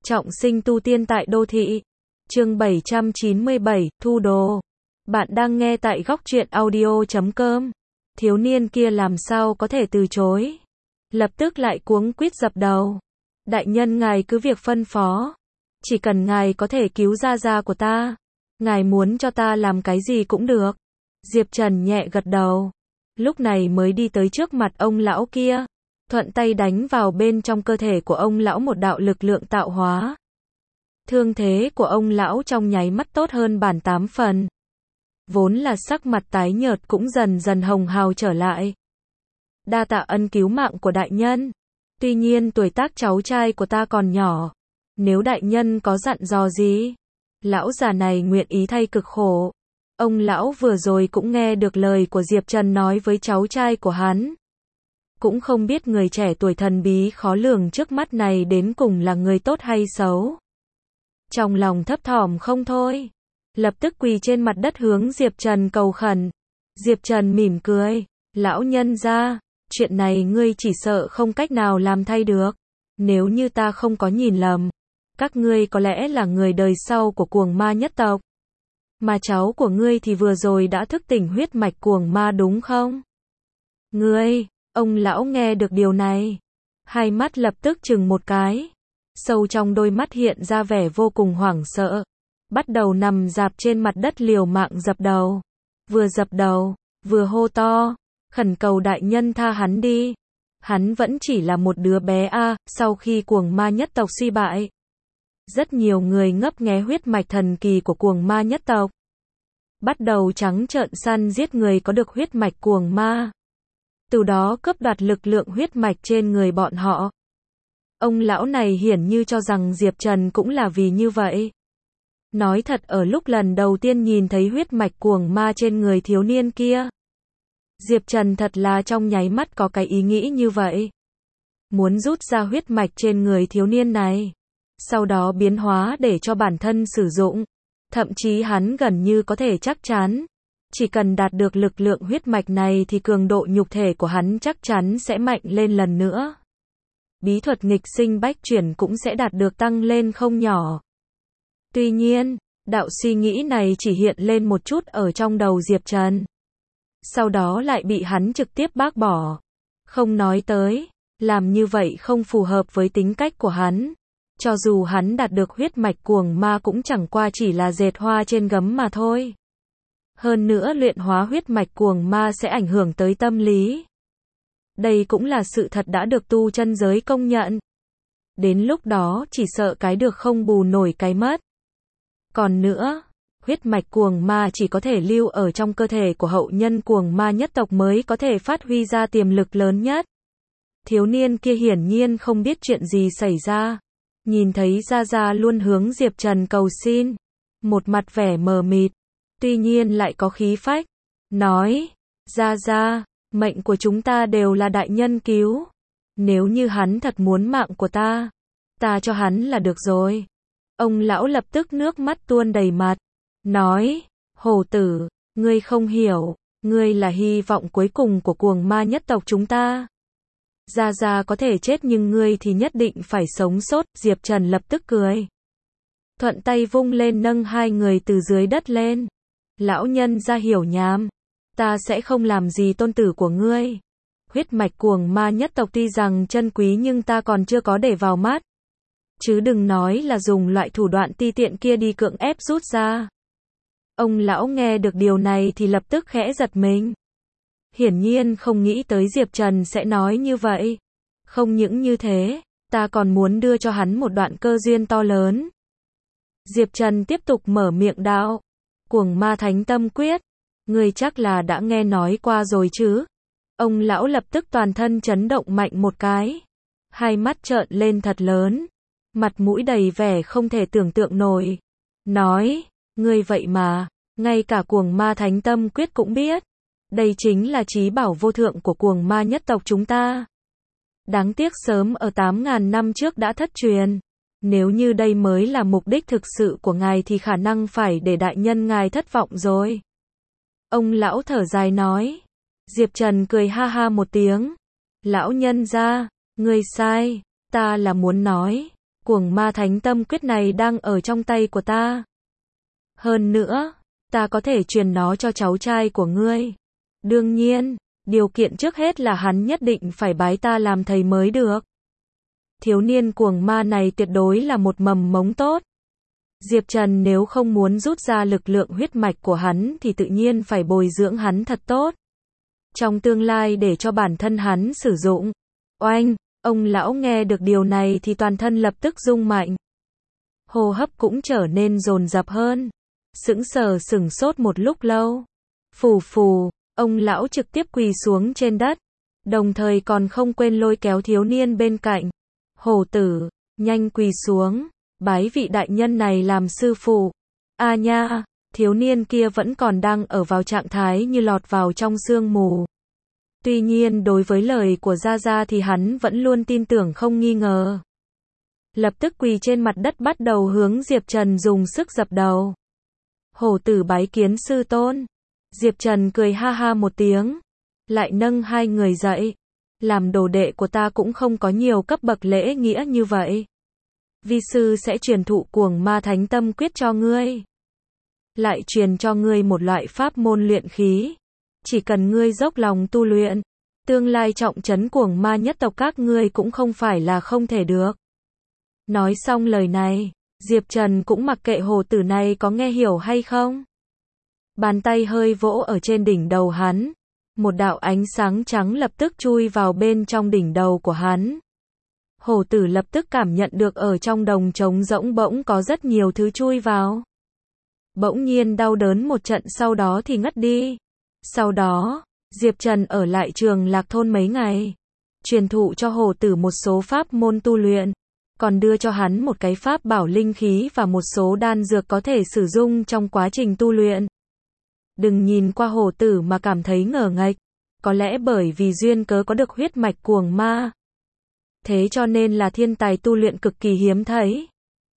Trọng sinh tu tiên tại đô thị. Chương 797, Thu Đồ. Bạn đang nghe tại góc truyện audio.com. Thiếu niên kia làm sao có thể từ chối. Lập tức lại cuống quýt dập đầu. Đại nhân ngài cứ việc phân phó. Chỉ cần ngài có thể cứu gia gia của ta. Ngài muốn cho ta làm cái gì cũng được. Diệp Trần nhẹ gật đầu. Lúc này mới đi tới trước mặt ông lão kia. Thuận tay đánh vào bên trong cơ thể của ông lão một đạo lực lượng tạo hóa. Thương thế của ông lão trong nháy mắt tốt hơn bản 8 phần. Vốn là sắc mặt tái nhợt cũng dần dần hồng hào trở lại. Đa tạ ân cứu mạng của đại nhân. Tuy nhiên tuổi tác cháu trai của ta còn nhỏ. Nếu đại nhân có dặn dò gì, lão già này nguyện ý thay cực khổ. Ông lão vừa rồi cũng nghe được lời của Diệp Trần nói với cháu trai của hắn. Cũng không biết người trẻ tuổi thần bí khó lường trước mắt này đến cùng là người tốt hay xấu. Trong lòng thấp thỏm không thôi. Lập tức quỳ trên mặt đất hướng Diệp Trần cầu khẩn. Diệp Trần mỉm cười. Lão nhân gia, chuyện này ngươi chỉ sợ không cách nào làm thay được. Nếu như ta không có nhìn lầm, các ngươi có lẽ là người đời sau của cuồng ma nhất tộc. Mà cháu của ngươi thì vừa rồi đã thức tỉnh huyết mạch cuồng ma đúng không? Ngươi, ông lão nghe được điều này. Hai mắt lập tức chừng một cái. Sâu trong đôi mắt hiện ra vẻ vô cùng hoảng sợ. Bắt đầu nằm rạp trên mặt đất liều mạng dập đầu. Vừa dập đầu, vừa hô to. Khẩn cầu đại nhân tha hắn đi. Hắn vẫn chỉ là một đứa bé sau khi cuồng ma nhất tộc suy bại. Rất nhiều người ngấp nghé huyết mạch thần kỳ của cuồng ma nhất tộc. Bắt đầu trắng trợn săn giết người có được huyết mạch cuồng ma. Từ đó cướp đoạt lực lượng huyết mạch trên người bọn họ. Ông lão này hiển như cho rằng Diệp Trần cũng là vì như vậy. Nói thật ở lúc lần đầu tiên nhìn thấy huyết mạch cuồng ma trên người thiếu niên kia, Diệp Trần thật là trong nháy mắt có cái ý nghĩ như vậy. Muốn rút ra huyết mạch trên người thiếu niên này. Sau đó biến hóa để cho bản thân sử dụng. Thậm chí hắn gần như có thể chắc chắn. Chỉ cần đạt được lực lượng huyết mạch này thì cường độ nhục thể của hắn chắc chắn sẽ mạnh lên lần nữa. Bí thuật nghịch sinh bách chuyển cũng sẽ đạt được tăng lên không nhỏ. Tuy nhiên, đạo suy nghĩ này chỉ hiện lên một chút ở trong đầu Diệp Trần. Sau đó lại bị hắn trực tiếp bác bỏ. Không nói tới, làm như vậy không phù hợp với tính cách của hắn. Cho dù hắn đạt được huyết mạch cuồng ma cũng chẳng qua chỉ là dệt hoa trên gấm mà thôi. Hơn nữa luyện hóa huyết mạch cuồng ma sẽ ảnh hưởng tới tâm lý. Đây cũng là sự thật đã được tu chân giới công nhận. Đến lúc đó chỉ sợ cái được không bù nổi cái mất. Còn nữa, huyết mạch cuồng ma chỉ có thể lưu ở trong cơ thể của hậu nhân cuồng ma nhất tộc mới có thể phát huy ra tiềm lực lớn nhất. Thiếu niên kia hiển nhiên không biết chuyện gì xảy ra. Nhìn thấy Gia Gia luôn hướng Diệp Trần cầu xin. Một mặt vẻ mờ mịt. Tuy nhiên lại có khí phách. Nói, Gia Gia, mệnh của chúng ta đều là đại nhân cứu. Nếu như hắn thật muốn mạng của ta cho hắn là được rồi. Ông lão lập tức nước mắt tuôn đầy mặt. Nói, hổ tử, ngươi không hiểu. Ngươi là hy vọng cuối cùng của cuồng ma nhất tộc chúng ta. Gia Gia có thể chết nhưng ngươi thì nhất định phải sống sót. Diệp Trần lập tức cười. Thuận tay vung lên nâng hai người từ dưới đất lên. Lão nhân gia hiểu nham. Ta sẽ không làm gì tôn tử của ngươi. Huyết mạch cuồng ma nhất tộc tuy rằng chân quý nhưng ta còn chưa có để vào mắt. Chứ đừng nói là dùng loại thủ đoạn ti tiện kia đi cưỡng ép rút ra. Ông lão nghe được điều này thì lập tức khẽ giật mình. Hiển nhiên không nghĩ tới Diệp Trần sẽ nói như vậy. Không những như thế, ta còn muốn đưa cho hắn một đoạn cơ duyên to lớn. Diệp Trần tiếp tục mở miệng đạo. Cuồng ma thánh tâm quyết. Ngươi chắc là đã nghe nói qua rồi chứ. Ông lão lập tức toàn thân chấn động mạnh một cái. Hai mắt trợn lên thật lớn. Mặt mũi đầy vẻ không thể tưởng tượng nổi. Nói, ngươi vậy mà, ngay cả cuồng ma thánh tâm quyết cũng biết. Đây chính là chí bảo vô thượng của cuồng ma nhất tộc chúng ta. Đáng tiếc sớm ở 8.000 năm trước đã thất truyền. Nếu như đây mới là mục đích thực sự của ngài thì khả năng phải để đại nhân ngài thất vọng rồi. Ông lão thở dài nói. Diệp Trần cười ha ha một tiếng. Lão nhân gia, ngươi sai. Ta là muốn nói, Cuồng ma thánh tâm quyết này đang ở trong tay của ta. Hơn nữa, ta có thể truyền nó cho cháu trai của ngươi. Đương nhiên, điều kiện trước hết là hắn nhất định phải bái ta làm thầy mới được. Thiếu niên cuồng ma này tuyệt đối là một mầm mống tốt. Diệp Trần nếu không muốn rút ra lực lượng huyết mạch của hắn thì tự nhiên phải bồi dưỡng hắn thật tốt. Trong tương lai để cho bản thân hắn sử dụng. Oanh, ông lão nghe được điều này thì toàn thân lập tức rung mạnh. Hô hấp cũng trở nên dồn dập hơn. Sững sốt một lúc lâu. Phù phù, ông lão trực tiếp quỳ xuống trên đất. Đồng thời còn không quên lôi kéo thiếu niên bên cạnh. Hổ tử, nhanh quỳ xuống. Bái vị đại nhân này làm sư phụ. A nha, thiếu niên kia vẫn còn đang ở vào trạng thái như lọt vào trong sương mù. Tuy nhiên đối với lời của Gia Gia thì hắn vẫn luôn tin tưởng không nghi ngờ. Lập tức quỳ trên mặt đất bắt đầu hướng Diệp Trần dùng sức dập đầu. Hổ tử bái kiến sư tôn. Diệp Trần cười ha ha một tiếng. Lại nâng hai người dậy. Làm đồ đệ của ta cũng không có nhiều cấp bậc lễ nghĩa như vậy. Vi sư sẽ truyền thụ cuồng ma thánh tâm quyết cho ngươi. Lại truyền cho ngươi một loại pháp môn luyện khí. Chỉ cần ngươi dốc lòng tu luyện, tương lai trọng trấn cuồng ma nhất tộc các ngươi cũng không phải là không thể được. Nói xong lời này, Diệp Trần cũng mặc kệ hồ tử này có nghe hiểu hay không. Bàn tay hơi vỗ ở trên đỉnh đầu hắn. Một đạo ánh sáng trắng lập tức chui vào bên trong đỉnh đầu của hắn. Hổ tử lập tức cảm nhận được ở trong đồng trống rỗng bỗng có rất nhiều thứ chui vào. Bỗng nhiên đau đớn một trận sau đó thì ngất đi. Sau đó, Diệp Trần ở lại Trường Lạc thôn mấy ngày. Truyền thụ cho hổ tử một số pháp môn tu luyện. Còn đưa cho hắn một cái pháp bảo linh khí và một số đan dược có thể sử dụng trong quá trình tu luyện. Đừng nhìn qua hổ tử mà cảm thấy ngờ nghệch. Có lẽ bởi vì duyên cớ có được huyết mạch cuồng ma. Thế cho nên là thiên tài tu luyện cực kỳ hiếm thấy.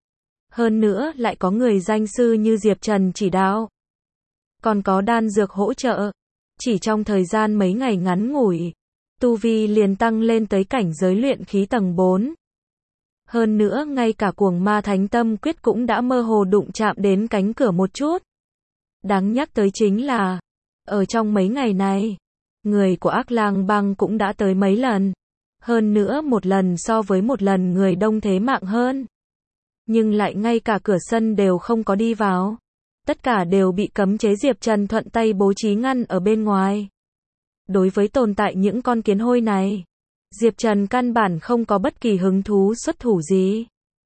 Hơn nữa lại có người danh sư như Diệp Trần chỉ đạo. Còn có đan dược hỗ trợ. Chỉ trong thời gian mấy ngày ngắn ngủi, tu vi liền tăng lên tới cảnh giới luyện khí tầng 4. Hơn nữa ngay cả cuồng ma thánh tâm quyết cũng đã mơ hồ đụng chạm đến cánh cửa một chút. Đáng nhắc tới chính là, ở trong mấy ngày này, người của Ác Lang Bang cũng đã tới mấy lần. Hơn nữa một lần so với một lần người đông thế mạng hơn. Nhưng lại ngay cả cửa sân đều không có đi vào. Tất cả đều bị cấm chế Diệp Trần thuận tay bố trí ngăn ở bên ngoài. Đối với tồn tại những con kiến hôi này, Diệp Trần căn bản không có bất kỳ hứng thú xuất thủ gì.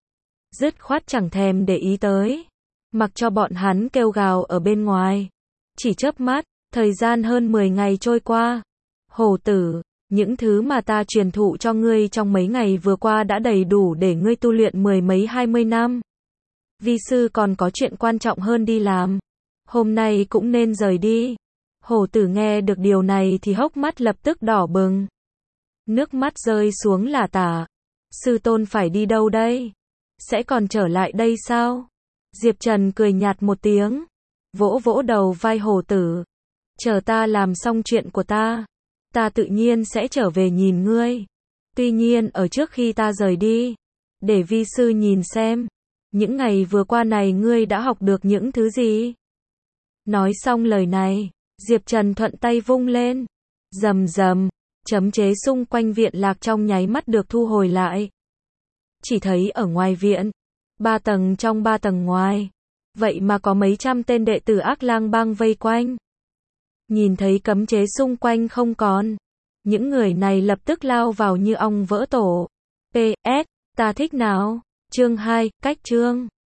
Dứt khoát chẳng thèm để ý tới. Mặc cho bọn hắn kêu gào ở bên ngoài. Chỉ chớp mắt, thời gian hơn 10 ngày trôi qua. Hổ tử, những thứ mà ta truyền thụ cho ngươi trong mấy ngày vừa qua đã đầy đủ để ngươi tu luyện 10 mấy 20 năm. Vi sư còn có chuyện quan trọng hơn đi làm. Hôm nay cũng nên rời đi. Hổ tử nghe được điều này thì hốc mắt lập tức đỏ bừng. Nước mắt rơi xuống là tả. Sư tôn phải đi đâu đây? Sẽ còn trở lại đây sao? Diệp Trần cười nhạt một tiếng. Vỗ vỗ đầu vai hổ tử. Chờ ta làm xong chuyện của ta. Ta tự nhiên sẽ trở về nhìn ngươi. Tuy nhiên ở trước khi ta rời đi, để vi sư nhìn xem, những ngày vừa qua này ngươi đã học được những thứ gì? Nói xong lời này, Diệp Trần thuận tay vung lên. Rầm rầm, cấm chế xung quanh viện lạc trong nháy mắt được thu hồi lại. Chỉ thấy ở ngoài viện, 3 tầng trong 3 tầng ngoài, vậy mà có mấy trăm tên đệ tử Ác Lang Bang vây quanh. Nhìn thấy cấm chế xung quanh không còn, những người này lập tức lao vào như ong vỡ tổ. PS, ta thích nào? Chương 2, cách chương.